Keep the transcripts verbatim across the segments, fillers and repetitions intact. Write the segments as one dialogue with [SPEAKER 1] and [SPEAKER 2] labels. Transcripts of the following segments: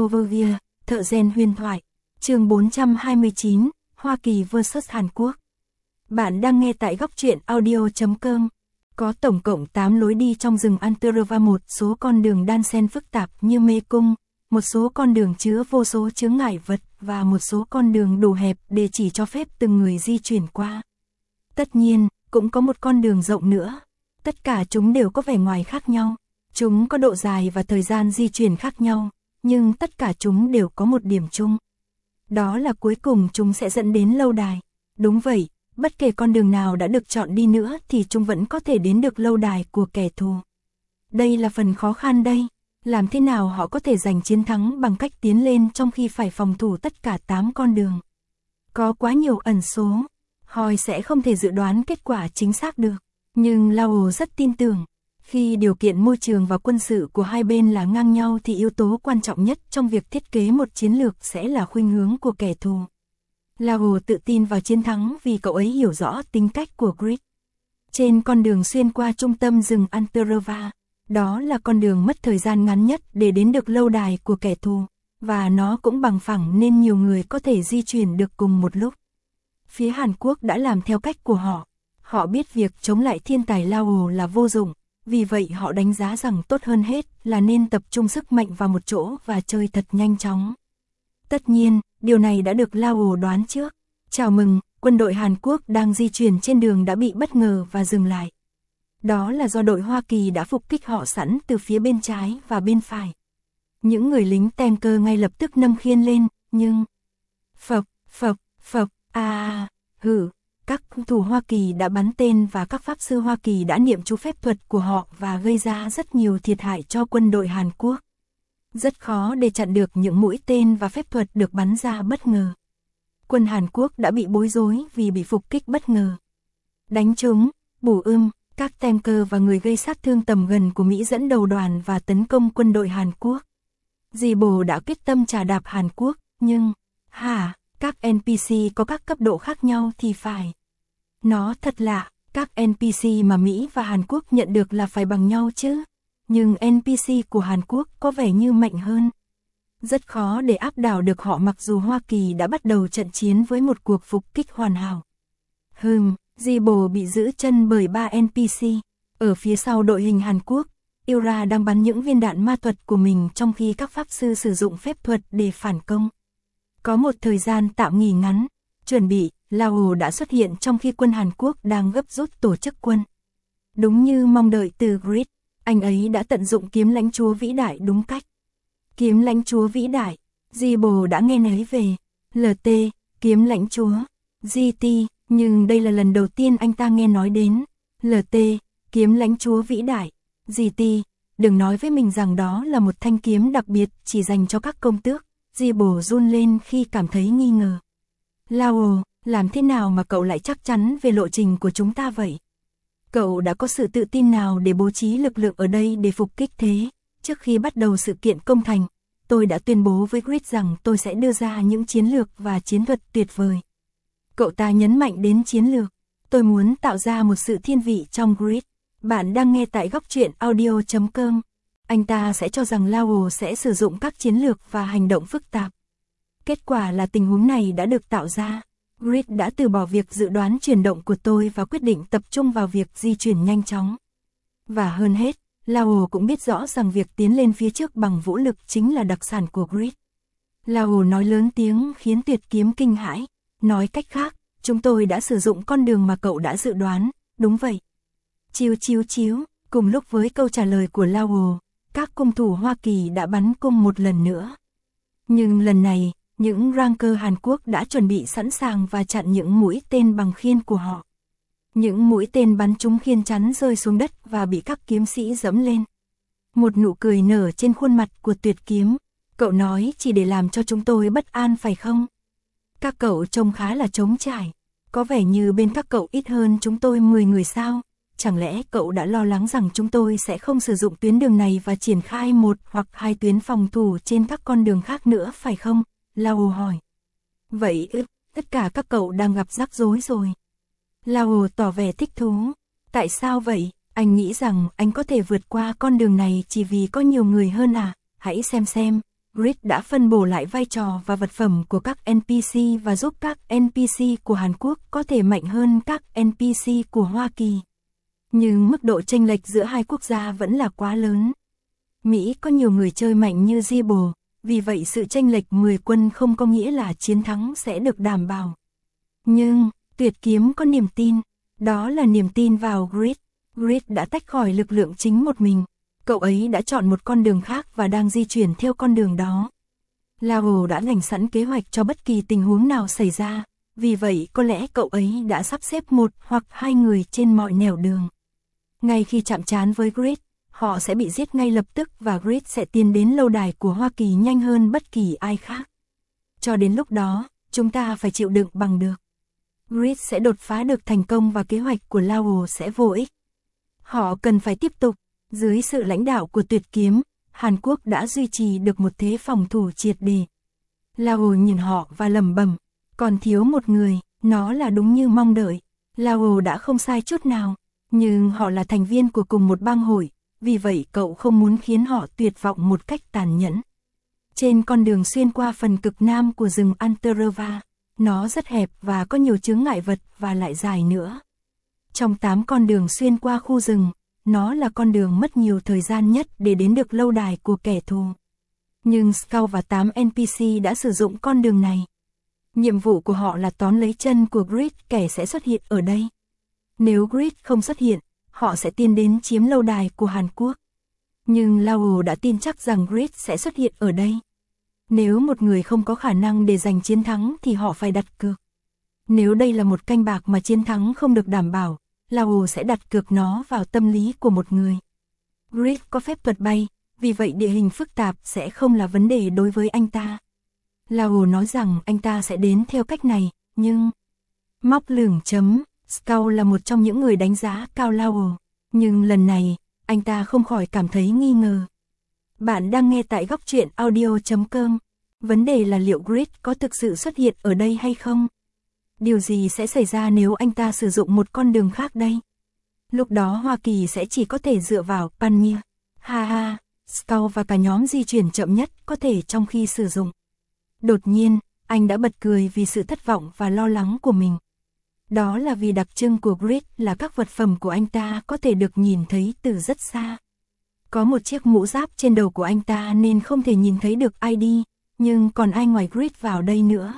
[SPEAKER 1] Overview, thợ rèn huyền thoại, chương bốn trăm hai mươi chín, Hoa Kỳ versus Hàn Quốc. Bạn đang nghe tại góc truyện audio chấm com. Có tổng cộng tám lối đi trong rừng Antarava, một số con đường đan xen phức tạp như mê cung, một số con đường chứa vô số chướng ngại vật và một số con đường đủ hẹp để chỉ cho phép từng người di chuyển qua. Tất nhiên, cũng có một con đường rộng nữa. Tất cả chúng đều có vẻ ngoài khác nhau. Chúng có độ dài và thời gian di chuyển khác nhau, nhưng tất cả chúng đều có một điểm chung. Đó là cuối cùng chúng sẽ dẫn đến lâu đài. Đúng vậy, bất kể con đường nào đã được chọn đi nữa thì chúng vẫn có thể đến được lâu đài của kẻ thù. Đây là phần khó khăn đây. Làm thế nào họ có thể giành chiến thắng bằng cách tiến lên trong khi phải phòng thủ tất cả tám con đường? Có quá nhiều ẩn số. Hoi sẽ không thể dự đoán kết quả chính xác được. Nhưng Lao rất tin tưởng. Khi điều kiện môi trường và quân sự của hai bên là ngang nhau thì yếu tố quan trọng nhất trong việc thiết kế một chiến lược sẽ là khuynh hướng của kẻ thù. Lao tự tin vào chiến thắng vì cậu ấy hiểu rõ tính cách của Grid. Trên con đường xuyên qua trung tâm rừng Antarava, đó là con đường mất thời gian ngắn nhất để đến được lâu đài của kẻ thù, và nó cũng bằng phẳng nên nhiều người có thể di chuyển được cùng một lúc. Phía Hàn Quốc đã làm theo cách của họ. Họ biết việc chống lại thiên tài Lao là vô dụng, vì vậy họ đánh giá rằng tốt hơn hết là nên tập trung sức mạnh vào một chỗ và chơi thật nhanh chóng. Tất nhiên, điều này đã được Lao đoán trước. Chào mừng, quân đội Hàn Quốc đang di chuyển trên đường đã bị bất ngờ và dừng lại. Đó là do đội Hoa Kỳ đã phục kích họ sẵn từ phía bên trái và bên phải. Những người lính tanker ngay lập tức nâng khiên lên, nhưng... Phộc, phộc, phộc, à, hử. Các cung thủ Hoa Kỳ đã bắn tên và các pháp sư Hoa Kỳ đã niệm chú phép thuật của họ và gây ra rất nhiều thiệt hại cho quân đội Hàn Quốc. Rất khó để chặn được những mũi tên và phép thuật được bắn ra bất ngờ. Quân Hàn Quốc đã bị bối rối vì bị phục kích bất ngờ. Đánh trúng, bù ưm, các tanker và người gây sát thương tầm gần của Mỹ dẫn đầu đoàn và tấn công quân đội Hàn Quốc. Dì bồ đã quyết tâm trà đạp Hàn Quốc, nhưng... Hả, các en pê xê có các cấp độ khác nhau thì phải. Nó thật lạ, các en pê xê mà Mỹ và Hàn Quốc nhận được là phải bằng nhau chứ. Nhưng en pê xê của Hàn Quốc có vẻ như mạnh hơn. Rất khó để áp đảo được họ mặc dù Hoa Kỳ đã bắt đầu trận chiến với một cuộc phục kích hoàn hảo. Hừm, Zibo bị giữ chân bởi ba en pê xê. Ở phía sau đội hình Hàn Quốc, Ira đang bắn những viên đạn ma thuật của mình trong khi các pháp sư sử dụng phép thuật để phản công. Có một thời gian tạm nghỉ ngắn, chuẩn bị, Lao đã xuất hiện trong khi quân Hàn Quốc đang gấp rút tổ chức quân. Đúng như mong đợi từ Grid, anh ấy đã tận dụng kiếm lãnh chúa vĩ đại đúng cách. Kiếm lãnh chúa vĩ đại, Zibo đã nghe nói về, lờ tê, kiếm lãnh chúa, giê tê, nhưng đây là lần đầu tiên anh ta nghe nói đến, lờ tê, kiếm lãnh chúa vĩ đại, giê tê, đừng nói với mình rằng đó là một thanh kiếm đặc biệt chỉ dành cho các công tước, Zibo run lên khi cảm thấy nghi ngờ. Lao, làm thế nào mà cậu lại chắc chắn về lộ trình của chúng ta vậy? Cậu đã có sự tự tin nào để bố trí lực lượng ở đây để phục kích thế? Trước khi bắt đầu sự kiện công thành, tôi đã tuyên bố với Grid rằng tôi sẽ đưa ra những chiến lược và chiến thuật tuyệt vời. Cậu ta nhấn mạnh đến chiến lược. Tôi muốn tạo ra một sự thiên vị trong Grid. Bạn đang nghe tại góc truyện audio chấm com. Anh ta sẽ cho rằng Lao sẽ sử dụng các chiến lược và hành động phức tạp. Kết quả là tình huống này đã được tạo ra. Grid đã từ bỏ việc dự đoán chuyển động của tôi và quyết định tập trung vào việc di chuyển nhanh chóng. Và hơn hết, Lao cũng biết rõ rằng việc tiến lên phía trước bằng vũ lực chính là đặc sản của Grid. Lao nói lớn tiếng khiến Tuyệt Kiếm kinh hãi. Nói cách khác, chúng tôi đã sử dụng con đường mà cậu đã dự đoán, đúng vậy. Chiếu chiếu chiếu, cùng lúc với câu trả lời của Lao, các cung thủ Hoa Kỳ đã bắn cung một lần nữa. Nhưng lần này, những Ranker Hàn Quốc đã chuẩn bị sẵn sàng và chặn những mũi tên bằng khiên của họ. Những mũi tên bắn trúng khiên chắn rơi xuống đất và bị các kiếm sĩ giẫm lên. Một nụ cười nở trên khuôn mặt của Tuyệt Kiếm. Cậu nói chỉ để làm cho chúng tôi bất an phải không? Các cậu trông khá là trống trải. Có vẻ như bên các cậu ít hơn chúng tôi mười người sao? Chẳng lẽ cậu đã lo lắng rằng chúng tôi sẽ không sử dụng tuyến đường này và triển khai một hoặc hai tuyến phòng thủ trên các con đường khác nữa phải không? Lao hỏi. Vậy ư, tất cả các cậu đang gặp rắc rối rồi. Lao tỏ vẻ thích thú. Tại sao vậy? Anh nghĩ rằng anh có thể vượt qua con đường này chỉ vì có nhiều người hơn à? Hãy xem xem, Grid đã phân bổ lại vai trò và vật phẩm của các en pê xê và giúp các en pê xê của Hàn Quốc có thể mạnh hơn các en pê xê của Hoa Kỳ. Nhưng mức độ chênh lệch giữa hai quốc gia vẫn là quá lớn. Mỹ có nhiều người chơi mạnh như Zibo, vì vậy sự chênh lệch mười quân không có nghĩa là chiến thắng sẽ được đảm bảo. Nhưng, Tuyệt Kiếm có niềm tin, đó là niềm tin vào Grid. Grid đã tách khỏi lực lượng chính một mình. Cậu ấy đã chọn một con đường khác và đang di chuyển theo con đường đó. Lao đã dành sẵn kế hoạch cho bất kỳ tình huống nào xảy ra, vì vậy có lẽ cậu ấy đã sắp xếp một hoặc hai người trên mọi nẻo đường. Ngay khi chạm trán với Grid, họ sẽ bị giết ngay lập tức và Grid sẽ tiến đến lâu đài của Hoa Kỳ nhanh hơn bất kỳ ai khác. Cho đến lúc đó, chúng ta phải chịu đựng bằng được. Grid sẽ đột phá được thành công và kế hoạch của Lao sẽ vô ích. Họ cần phải tiếp tục. Dưới sự lãnh đạo của Tuyệt Kiếm, Hàn Quốc đã duy trì được một thế phòng thủ triệt để. Lao nhìn họ và lẩm bẩm, còn thiếu một người, nó là đúng như mong đợi. Lao đã không sai chút nào, nhưng họ là thành viên của cùng một bang hội, vì vậy cậu không muốn khiến họ tuyệt vọng một cách tàn nhẫn. Trên con đường xuyên qua phần cực nam của rừng Anterova, nó rất hẹp và có nhiều chướng ngại vật và lại dài nữa. Trong tám con đường xuyên qua khu rừng, nó là con đường mất nhiều thời gian nhất để đến được lâu đài của kẻ thù. Nhưng Scout và tám en pê xê đã sử dụng con đường này. Nhiệm vụ của họ là tóm lấy chân của Grid, kẻ sẽ xuất hiện ở đây. Nếu Grid không xuất hiện, họ sẽ tiến đến chiếm lâu đài của Hàn Quốc. Nhưng Lao đã tin chắc rằng Grid sẽ xuất hiện ở đây. Nếu một người không có khả năng để giành chiến thắng thì họ phải đặt cược. Nếu đây là một canh bạc mà chiến thắng không được đảm bảo, Lao sẽ đặt cược nó vào tâm lý của một người. Grid có phép thuật bay, vì vậy địa hình phức tạp sẽ không là vấn đề đối với anh ta. Lao nói rằng anh ta sẽ đến theo cách này, nhưng... Móc lửng chấm, Scout là một trong những người đánh giá cao Lao, nhưng lần này, anh ta không khỏi cảm thấy nghi ngờ. Bạn đang nghe tại góc truyện audio chấm com. Vấn đề là liệu Grid có thực sự xuất hiện ở đây hay không? Điều gì sẽ xảy ra nếu anh ta sử dụng một con đường khác đây? Lúc đó Hoa Kỳ sẽ chỉ có thể dựa vào Panmir. Ha ha, Scout và cả nhóm di chuyển chậm nhất có thể trong khi sử dụng. Đột nhiên, anh đã bật cười vì sự thất vọng và lo lắng của mình. Đó là vì đặc trưng của Grid là các vật phẩm của anh ta có thể được nhìn thấy từ rất xa. Có một chiếc mũ giáp trên đầu của anh ta nên không thể nhìn thấy được i đê, nhưng còn ai ngoài Grid vào đây nữa?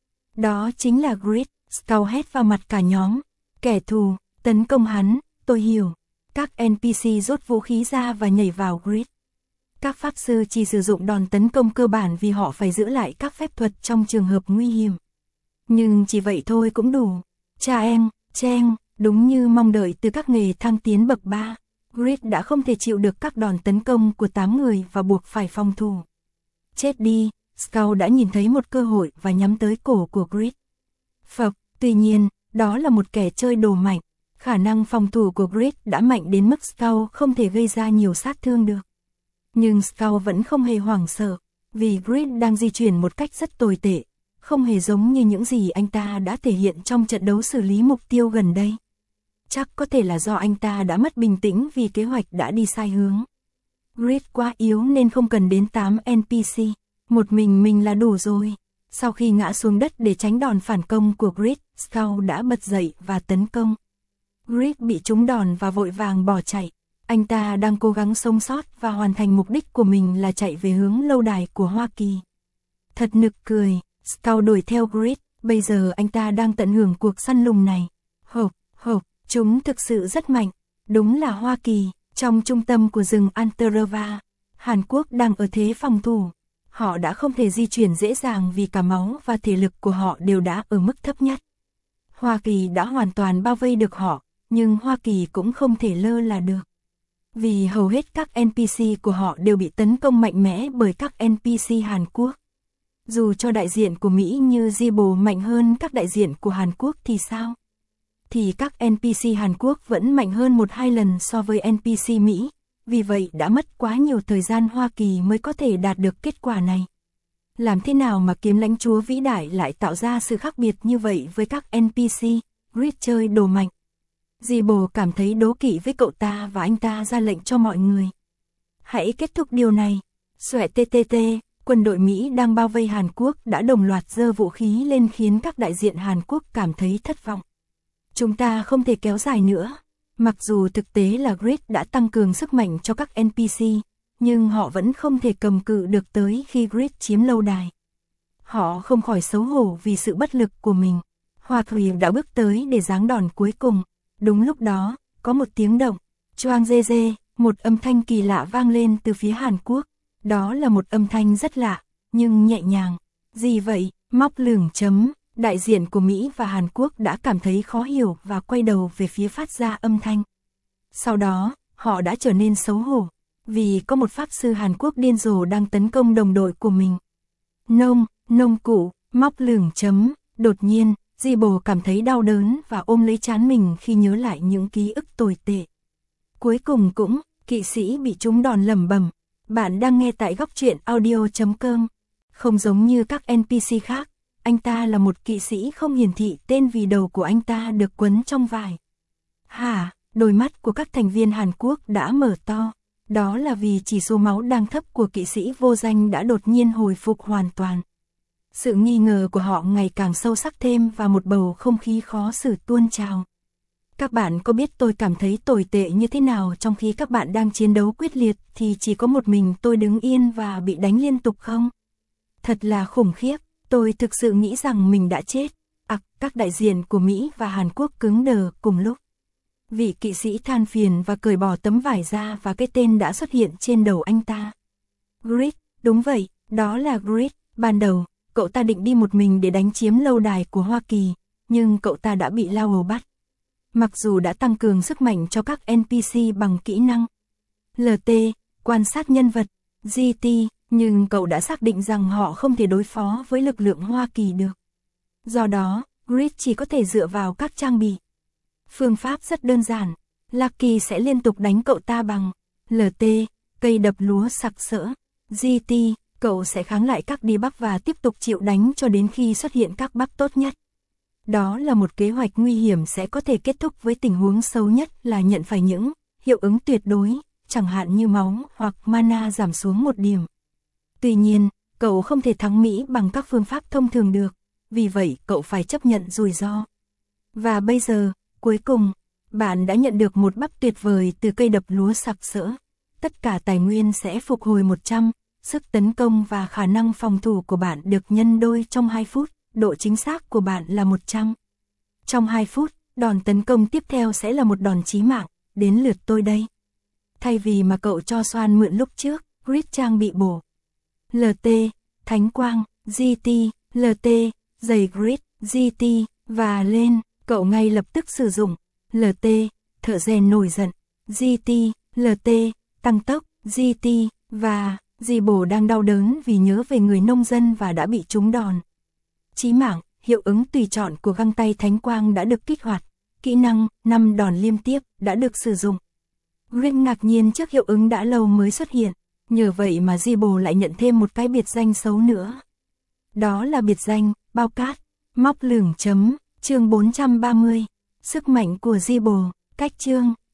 [SPEAKER 1] Đó chính là Grid. Scout hét vào mặt cả nhóm. Kẻ thù, tấn công hắn, tôi hiểu. Các en pê xê rút vũ khí ra và nhảy vào Grid. Các pháp sư chỉ sử dụng đòn tấn công cơ bản vì họ phải giữ lại các phép thuật trong trường hợp nguy hiểm. Nhưng chỉ vậy thôi cũng đủ. Cha em, Cheng, đúng như mong đợi từ các nghề thăng tiến bậc ba. Grid đã không thể chịu được các đòn tấn công của tám người và buộc phải phòng thủ. Chết đi, Scout đã nhìn thấy một cơ hội và nhắm tới cổ của Grid. Phập, tuy nhiên, đó là một kẻ chơi đồ mạnh. Khả năng phòng thủ của Grid đã mạnh đến mức Scout không thể gây ra nhiều sát thương được. Nhưng Scout vẫn không hề hoảng sợ, vì Grid đang di chuyển một cách rất tồi tệ, không hề giống như những gì anh ta đã thể hiện trong trận đấu xử lý mục tiêu gần đây. Chắc có thể là do anh ta đã mất bình tĩnh vì kế hoạch đã đi sai hướng. Grid quá yếu nên không cần đến tám en pê xê, một mình mình là đủ rồi. Sau khi ngã xuống đất để tránh đòn phản công của Grid, Scout đã bật dậy và tấn công. Grid bị trúng đòn và vội vàng bỏ chạy. Anh ta đang cố gắng sống sót và hoàn thành mục đích của mình là chạy về hướng lâu đài của Hoa Kỳ. Thật nực cười, Scout đuổi theo Grid, bây giờ anh ta đang tận hưởng cuộc săn lùng này. Hộp, hộp, chúng thực sự rất mạnh. Đúng là Hoa Kỳ, trong trung tâm của rừng Anterova, Hàn Quốc đang ở thế phòng thủ. Họ đã không thể di chuyển dễ dàng vì cả máu và thể lực của họ đều đã ở mức thấp nhất. Hoa Kỳ đã hoàn toàn bao vây được họ, nhưng Hoa Kỳ cũng không thể lơ là được. Vì hầu hết các en pê xê của họ đều bị tấn công mạnh mẽ bởi các en pê xê Hàn Quốc. Dù cho đại diện của Mỹ như Zibo mạnh hơn các đại diện của Hàn Quốc thì sao? Thì các en pê xê Hàn Quốc vẫn mạnh hơn một hai lần so với en pê xê Mỹ. Vì vậy đã mất quá nhiều thời gian Hoa Kỳ mới có thể đạt được kết quả này. Làm thế nào mà kiếm lãnh chúa vĩ đại lại tạo ra sự khác biệt như vậy với các en pê xê? Grid chơi đồ mạnh. Zibo cảm thấy đố kỵ với cậu ta và anh ta ra lệnh cho mọi người. Hãy kết thúc điều này. Xoẹ tê tê tê, Quân đội Mỹ đang bao vây Hàn Quốc đã đồng loạt giơ vũ khí lên khiến các đại diện Hàn Quốc cảm thấy thất vọng. Chúng ta không thể kéo dài nữa. Mặc dù thực tế là Grid đã tăng cường sức mạnh cho các en pê xê, nhưng họ vẫn không thể cầm cự được tới khi Grid chiếm lâu đài. Họ không khỏi xấu hổ vì sự bất lực của mình. Hoa Kỳ đã bước tới để giáng đòn cuối cùng. Đúng lúc đó, có một tiếng động. Choang dê dê, một âm thanh kỳ lạ vang lên từ phía Hàn Quốc. Đó là một âm thanh rất lạ, nhưng nhẹ nhàng. Gì vậy? Móc lửng chấm. Đại diện của Mỹ và Hàn Quốc đã cảm thấy khó hiểu và quay đầu về phía phát ra âm thanh. Sau đó, họ đã trở nên xấu hổ, vì có một pháp sư Hàn Quốc điên rồ đang tấn công đồng đội của mình. Nông, nông cụ, móc lửng chấm. Đột nhiên, Zibo cảm thấy đau đớn và ôm lấy trán mình khi nhớ lại những ký ức tồi tệ. Cuối cùng cũng, kỵ sĩ bị trúng đòn lẩm bẩm. Bạn đang nghe tại góc truyện audio chấm com. Không giống như các en pê xê khác, anh ta là một kỵ sĩ không hiển thị tên vì đầu của anh ta được quấn trong vải. Hả, đôi mắt của các thành viên Hàn Quốc đã mở to. Đó là vì chỉ số máu đang thấp của kỵ sĩ vô danh đã đột nhiên hồi phục hoàn toàn. Sự nghi ngờ của họ ngày càng sâu sắc thêm và một bầu không khí khó xử tuôn trào. Các bạn có biết tôi cảm thấy tồi tệ như thế nào trong khi các bạn đang chiến đấu quyết liệt thì chỉ có một mình tôi đứng yên và bị đánh liên tục không? Thật là khủng khiếp, tôi thực sự nghĩ rằng mình đã chết. Ặc, à, các đại diện của Mỹ và Hàn Quốc cứng đờ cùng lúc. Vị kỵ sĩ than phiền và cởi bỏ tấm vải ra và cái tên đã xuất hiện trên đầu anh ta. Grid, đúng vậy, đó là Grid. Ban đầu, cậu ta định đi một mình để đánh chiếm lâu đài của Hoa Kỳ, nhưng cậu ta đã bị Lao bắt. Mặc dù đã tăng cường sức mạnh cho các en pê xê bằng kỹ năng lờ tê, quan sát nhân vật, giê tê, nhưng cậu đã xác định rằng họ không thể đối phó với lực lượng Hoa Kỳ được. Do đó, Grid chỉ có thể dựa vào các trang bị. Phương pháp rất đơn giản, Lucky sẽ liên tục đánh cậu ta bằng lờ tê, cây đập lúa sặc sỡ, giê tê, cậu sẽ kháng lại các debuff và tiếp tục chịu đánh cho đến khi xuất hiện các bug tốt nhất. Đó là một kế hoạch nguy hiểm sẽ có thể kết thúc với tình huống xấu nhất là nhận phải những hiệu ứng tuyệt đối, chẳng hạn như máu hoặc mana giảm xuống một điểm. Tuy nhiên, cậu không thể thắng Mỹ bằng các phương pháp thông thường được, vì vậy cậu phải chấp nhận rủi ro. Và bây giờ, cuối cùng, bạn đã nhận được một bắp tuyệt vời từ cây đập lúa sặc sỡ. Tất cả tài nguyên sẽ phục hồi một trăm, sức tấn công và khả năng phòng thủ của bạn được nhân đôi trong hai phút, độ chính xác của bạn là một trăm. Trong hai phút, đòn tấn công tiếp theo sẽ là một đòn chí mạng, đến lượt tôi đây. Thay vì mà cậu cho Soan mượn lúc trước, Grid trang bị bổ. lờ tê, Thánh Quang, giê tê, lờ tê, giày Grid, giê tê, và lên, cậu ngay lập tức sử dụng. lờ tê, thợ rèn nổi giận, giê tê, lờ tê, tăng tốc, giê tê, và, Zibo đang đau đớn vì nhớ về người nông dân và đã bị trúng đòn. Chí mạng, hiệu ứng tùy chọn của găng tay Thánh Quang đã được kích hoạt, kỹ năng, năm đòn liên tiếp, đã được sử dụng. Grid ngạc nhiên trước hiệu ứng đã lâu mới xuất hiện, nhờ vậy mà Zibo lại nhận thêm một cái biệt danh xấu nữa. Đó là biệt danh, bao cát, móc lửng chấm, chương bốn trăm ba mươi, sức mạnh của Zibo, cách chương.